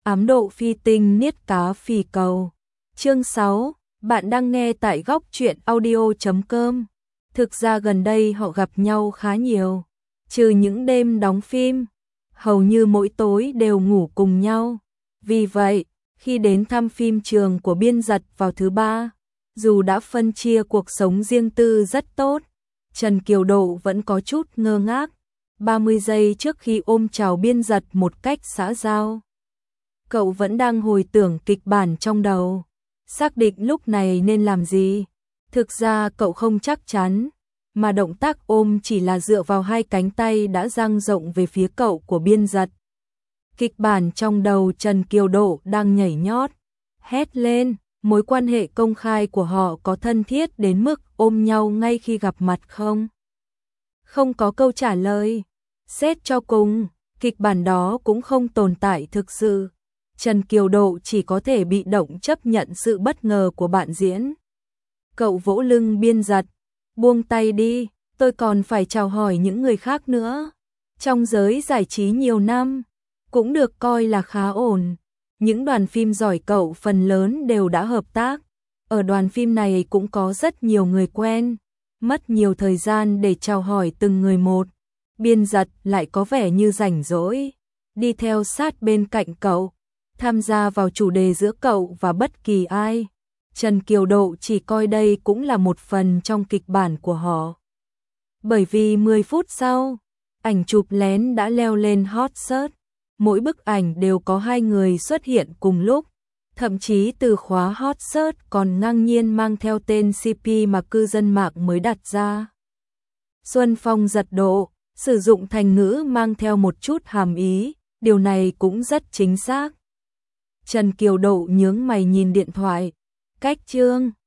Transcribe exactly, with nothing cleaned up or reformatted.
Ám độ phi tinh niết cá phì cầu. Chương sáu, bạn đang nghe tại góc truyện audio chấm com. Thực ra gần đây họ gặp nhau khá nhiều, trừ những đêm đóng phim, hầu như mỗi tối đều ngủ cùng nhau. Vì vậy, khi đến thăm phim trường của Biên Dật vào thứ ba, dù đã phân chia cuộc sống riêng tư rất tốt, Trần Kiều Độ vẫn có chút ngơ ngác. ba mươi giây trước khi ôm chào Biên Dật một cách xã giao, cậu vẫn đang hồi tưởng kịch bản trong đầu, xác định lúc này nên làm gì. Thực ra cậu không chắc chắn, mà động tác ôm chỉ là dựa vào hai cánh tay đã dang rộng về phía cậu của Biên Dật. Kịch bản trong đầu Trần Kiều Độ đang nhảy nhót, hét lên, mối quan hệ công khai của họ có thân thiết đến mức ôm nhau ngay khi gặp mặt không? Không có câu trả lời. Xét cho cùng, kịch bản đó cũng không tồn tại thực sự. Trần Kiều Độ chỉ có thể bị động chấp nhận sự bất ngờ của bạn diễn. Cậu vỗ lưng Biên Dật, buông tay đi, tôi còn phải chào hỏi những người khác nữa. Trong giới giải trí nhiều năm, cũng được coi là khá ổn. Những đoàn phim giỏi cậu phần lớn đều đã hợp tác. Ở đoàn phim này cũng có rất nhiều người quen, mất nhiều thời gian để chào hỏi từng người một. Biên Dật lại có vẻ như rảnh rỗi, đi theo sát bên cạnh cậu, tham gia vào chủ đề giữa cậu và bất kỳ ai. Trần Kiều Độ chỉ coi đây cũng là một phần trong kịch bản của họ. Bởi vì mười phút sau, ảnh chụp lén đã leo lên hot search. Mỗi bức ảnh đều có hai người xuất hiện cùng lúc. Thậm chí từ khóa hot search còn ngang nhiên mang theo tên xê pê mà cư dân mạng mới đặt ra. Xuân Phong Dật Độ, sử dụng thành ngữ mang theo một chút hàm ý, điều này cũng rất chính xác. Trần Kiều Độ nhướng mày nhìn điện thoại, cách chương.